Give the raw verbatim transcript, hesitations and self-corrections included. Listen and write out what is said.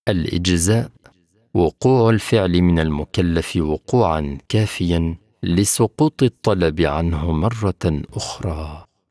الإجزاء: وقوع الفعل من المكلف وقوعا كافيا لسقوط الطلب عنه مرة أخرى.